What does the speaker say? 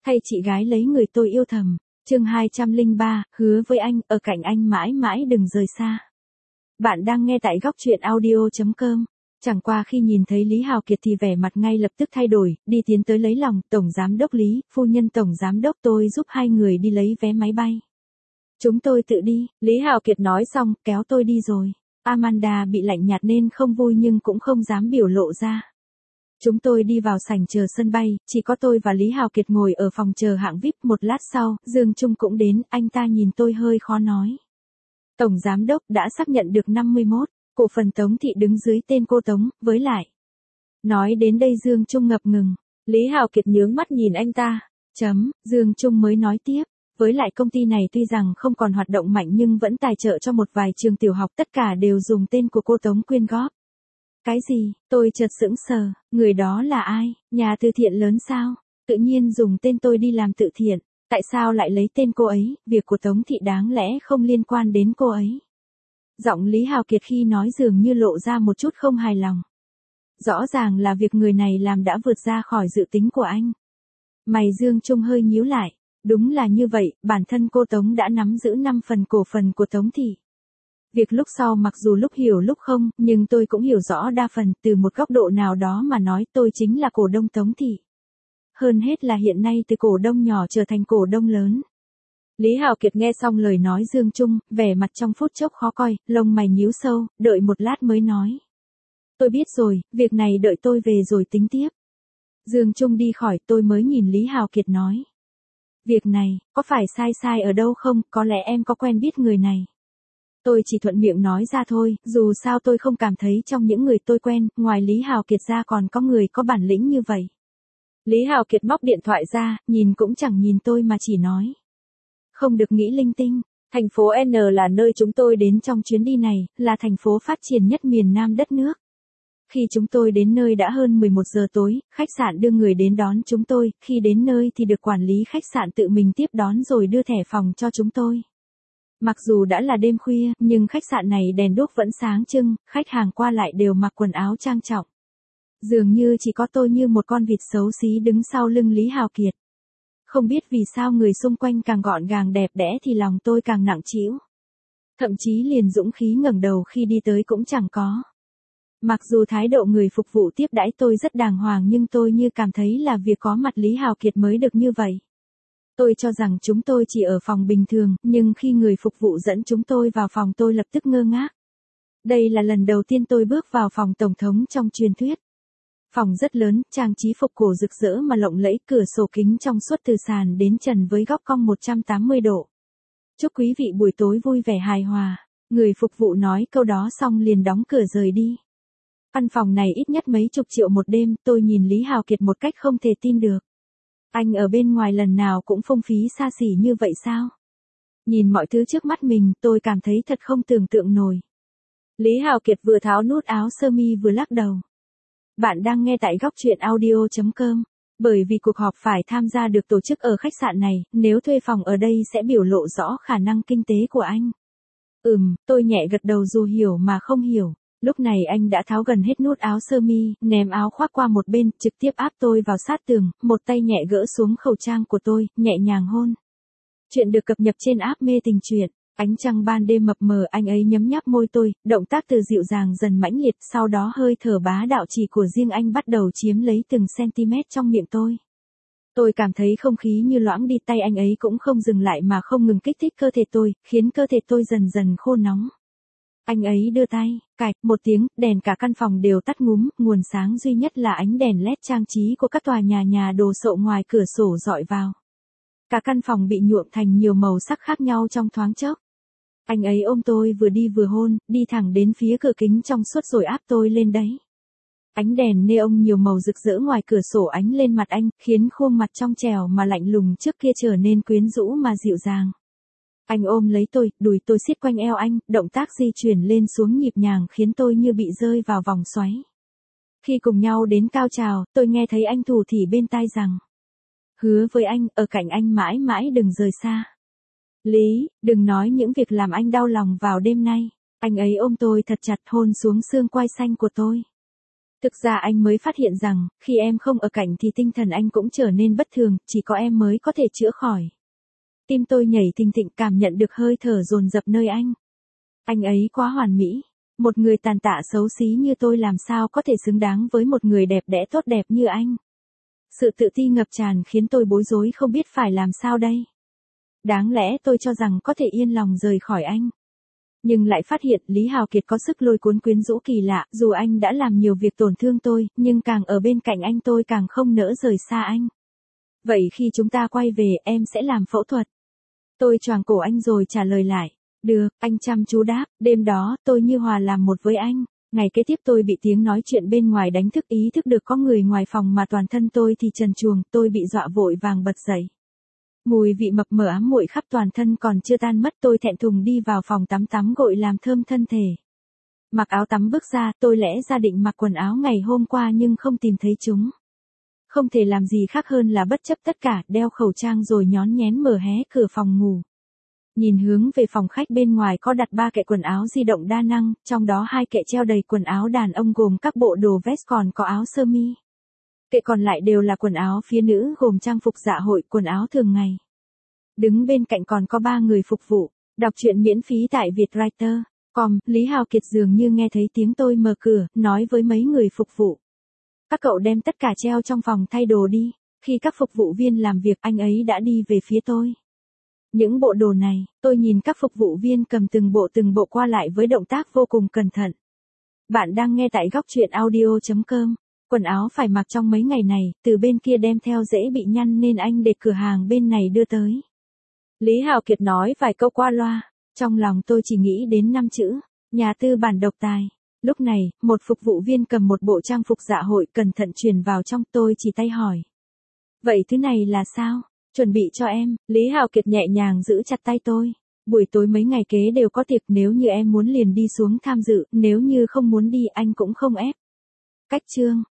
Thay chị gái lấy người tôi yêu thầm. Chương 203, hứa với anh, ở cạnh anh mãi mãi đừng rời xa. Bạn đang nghe tại góc truyện audio.com. Chẳng qua khi nhìn thấy Lý Hào Kiệt thì vẻ mặt ngay lập tức thay đổi, đi tiến tới lấy lòng, Tổng Giám đốc Lý, phu nhân Tổng Giám đốc tôi giúp hai người đi lấy vé máy bay. Chúng tôi tự đi, Lý Hào Kiệt nói xong, kéo tôi đi rồi. Amanda bị lạnh nhạt nên không vui nhưng cũng không dám biểu lộ ra. Chúng tôi đi vào sảnh chờ sân bay, chỉ có tôi và Lý Hào Kiệt ngồi ở phòng chờ hạng VIP. Một lát sau, Dương Trung cũng đến, anh ta nhìn tôi hơi khó nói. Tổng Giám đốc đã xác nhận được 51, cổ phần Tống Thị đứng dưới tên cô Tống, với lại. Nói đến đây Dương Trung ngập ngừng, Lý Hào Kiệt nhướng mắt nhìn anh ta. Dương Trung mới nói tiếp, với lại công ty này tuy rằng không còn hoạt động mạnh nhưng vẫn tài trợ cho một vài trường tiểu học, tất cả đều dùng tên của cô Tống quyên góp. Cái gì? Tôi chợt sững sờ, người đó là ai? Nhà từ thiện lớn sao? Tự nhiên dùng tên tôi đi làm từ thiện, tại sao lại lấy tên cô ấy? Việc của Tống Thị đáng lẽ không liên quan đến cô ấy. Giọng Lý Hào Kiệt khi nói dường như lộ ra một chút không hài lòng. Rõ ràng là việc người này làm đã vượt ra khỏi dự tính của anh. Mày Dương Trung hơi nhíu lại, đúng là như vậy, bản thân cô Tống đã nắm giữ 5 phần cổ phần của Tống Thị. Việc lúc sau mặc dù lúc hiểu lúc không, nhưng tôi cũng hiểu rõ đa phần, từ một góc độ nào đó mà nói tôi chính là cổ đông Tống Thị. Hơn hết là hiện nay từ cổ đông nhỏ trở thành cổ đông lớn. Lý Hào Kiệt nghe xong lời nói Dương Trung, vẻ mặt trong phút chốc khó coi, lông mày nhíu sâu, đợi một lát mới nói. Tôi biết rồi, việc này đợi tôi về rồi tính tiếp. Dương Trung đi khỏi, tôi mới nhìn Lý Hào Kiệt nói. Việc này, có phải sai ở đâu không, có lẽ em có quen biết người này. Tôi chỉ thuận miệng nói ra thôi, dù sao tôi không cảm thấy trong những người tôi quen, ngoài Lý Hào Kiệt ra còn có người có bản lĩnh như vậy. Lý Hào Kiệt móc điện thoại ra, nhìn cũng chẳng nhìn tôi mà chỉ nói. Không được nghĩ linh tinh, thành phố N là nơi chúng tôi đến trong chuyến đi này, là thành phố phát triển nhất miền Nam đất nước. Khi chúng tôi đến nơi đã hơn 11 giờ tối, khách sạn đưa người đến đón chúng tôi, khi đến nơi thì được quản lý khách sạn tự mình tiếp đón rồi đưa thẻ phòng cho chúng tôi. Mặc dù đã là đêm khuya, nhưng khách sạn này đèn đuốc vẫn sáng trưng, khách hàng qua lại đều mặc quần áo trang trọng. Dường như chỉ có tôi như một con vịt xấu xí đứng sau lưng Lý Hào Kiệt. Không biết vì sao người xung quanh càng gọn gàng đẹp đẽ thì lòng tôi càng nặng trĩu. Thậm chí liền dũng khí ngẩng đầu khi đi tới cũng chẳng có. Mặc dù thái độ người phục vụ tiếp đãi tôi rất đàng hoàng nhưng tôi như cảm thấy là việc có mặt Lý Hào Kiệt mới được như vậy. Tôi cho rằng chúng tôi chỉ ở phòng bình thường, nhưng khi người phục vụ dẫn chúng tôi vào phòng tôi lập tức ngơ ngác. Đây là lần đầu tiên tôi bước vào phòng tổng thống trong truyền thuyết. Phòng rất lớn, trang trí phục cổ rực rỡ mà lộng lẫy, cửa sổ kính trong suốt từ sàn đến trần với góc cong 180 độ. Chúc quý vị buổi tối vui vẻ hài hòa. Người phục vụ nói câu đó xong liền đóng cửa rời đi. Căn phòng này ít nhất mấy chục triệu một đêm, tôi nhìn Lý Hào Kiệt một cách không thể tin được. Anh ở bên ngoài lần nào cũng phung phí xa xỉ như vậy sao? Nhìn mọi thứ trước mắt mình, tôi cảm thấy thật không tưởng tượng nổi. Lý Hào Kiệt vừa tháo nút áo sơ mi vừa lắc đầu. Bạn đang nghe tại góc truyện audio.com. Bởi vì cuộc họp phải tham gia được tổ chức ở khách sạn này, nếu thuê phòng ở đây sẽ biểu lộ rõ khả năng kinh tế của anh. Tôi nhẹ gật đầu dù hiểu mà không hiểu. Lúc này anh đã tháo gần hết nút áo sơ mi, ném áo khoác qua một bên, trực tiếp áp tôi vào sát tường, một tay nhẹ gỡ xuống khẩu trang của tôi, nhẹ nhàng hôn. Chuyện được cập nhật trên app Mê Tình Truyện. Ánh trăng ban đêm mập mờ, anh ấy nhấm nháp môi tôi, động tác từ dịu dàng dần mãnh liệt, sau đó hơi thở bá đạo chỉ của riêng anh bắt đầu chiếm lấy từng cm trong miệng tôi. Tôi cảm thấy không khí như loãng đi, tay anh ấy cũng không dừng lại mà không ngừng kích thích cơ thể tôi, khiến cơ thể tôi dần dần khô nóng. Anh ấy đưa tay, cạch, một tiếng, đèn cả căn phòng đều tắt ngúm, nguồn sáng duy nhất là ánh đèn LED trang trí của các tòa nhà đồ sộ ngoài cửa sổ dọi vào. Cả căn phòng bị nhuộm thành nhiều màu sắc khác nhau trong thoáng chốc. Anh ấy ôm tôi vừa đi vừa hôn, đi thẳng đến phía cửa kính trong suốt rồi áp tôi lên đấy. Ánh đèn neon nhiều màu rực rỡ ngoài cửa sổ ánh lên mặt anh, khiến khuôn mặt trong trẻo mà lạnh lùng trước kia trở nên quyến rũ mà dịu dàng. Anh ôm lấy tôi, đùi tôi siết quanh eo anh, động tác di chuyển lên xuống nhịp nhàng khiến tôi như bị rơi vào vòng xoáy. Khi cùng nhau đến cao trào, tôi nghe thấy anh thủ thỉ bên tai rằng. Hứa với anh, ở cạnh anh mãi mãi đừng rời xa. Lý, đừng nói những việc làm anh đau lòng vào đêm nay. Anh ấy ôm tôi thật chặt hôn xuống xương quai xanh của tôi. Thực ra anh mới phát hiện rằng, khi em không ở cạnh thì tinh thần anh cũng trở nên bất thường, chỉ có em mới có thể chữa khỏi. Tim tôi nhảy thình thịch, cảm nhận được hơi thở dồn dập nơi anh. Anh ấy quá hoàn mỹ. Một người tàn tạ xấu xí như tôi làm sao có thể xứng đáng với một người đẹp đẽ tốt đẹp như anh. Sự tự ti ngập tràn khiến tôi bối rối không biết phải làm sao đây. Đáng lẽ tôi cho rằng có thể yên lòng rời khỏi anh. Nhưng lại phát hiện Lý Hào Kiệt có sức lôi cuốn quyến rũ kỳ lạ, dù anh đã làm nhiều việc tổn thương tôi, nhưng càng ở bên cạnh anh tôi càng không nỡ rời xa anh. Vậy khi chúng ta quay về em sẽ làm phẫu thuật. Tôi choàng cổ anh rồi trả lời lại. Được, anh chăm chú đáp, đêm đó tôi như hòa làm một với anh. Ngày kế tiếp tôi bị tiếng nói chuyện bên ngoài đánh thức, ý thức được có người ngoài phòng mà toàn thân tôi thì trần truồng, tôi bị dọa vội vàng bật dậy. Mùi vị mập mờ ám muội khắp toàn thân còn chưa tan mất, tôi thẹn thùng đi vào phòng tắm gội làm thơm thân thể. Mặc áo tắm bước ra, tôi lẽ ra định mặc quần áo ngày hôm qua nhưng không tìm thấy chúng. Không thể làm gì khác hơn là bất chấp tất cả, đeo khẩu trang rồi nhón nhén mở hé cửa phòng ngủ. Nhìn hướng về phòng khách, bên ngoài có đặt 3 kệ quần áo di động đa năng, trong đó 2 kệ treo đầy quần áo đàn ông gồm các bộ đồ vest còn có áo sơ mi. Kệ còn lại đều là quần áo phía nữ gồm trang phục dạ hội, quần áo thường ngày. Đứng bên cạnh còn có 3 người phục vụ. Đọc truyện miễn phí tại vietwriter.com, Lý Hào Kiệt dường như nghe thấy tiếng tôi mở cửa, nói với mấy người phục vụ. Các cậu đem tất cả treo trong phòng thay đồ đi. Khi các phục vụ viên làm việc, anh ấy đã đi về phía tôi. Những bộ đồ này, tôi nhìn các phục vụ viên cầm từng bộ qua lại với động tác vô cùng cẩn thận. Bạn đang nghe tại góc truyện audio.com. Quần áo phải mặc trong mấy ngày này, từ bên kia đem theo dễ bị nhăn nên anh để cửa hàng bên này đưa tới. Lý Hào Kiệt nói vài câu qua loa, trong lòng tôi chỉ nghĩ đến 5 chữ, nhà tư bản độc tài. Lúc này, một phục vụ viên cầm một bộ trang phục dạ hội cẩn thận truyền vào trong, tôi chỉ tay hỏi. Vậy thứ này là sao? Chuẩn bị cho em. Lý Hào Kiệt nhẹ nhàng giữ chặt tay tôi. Buổi tối mấy ngày kế đều có tiệc, nếu như em muốn liền đi xuống tham dự, nếu như không muốn đi anh cũng không ép. Cách chương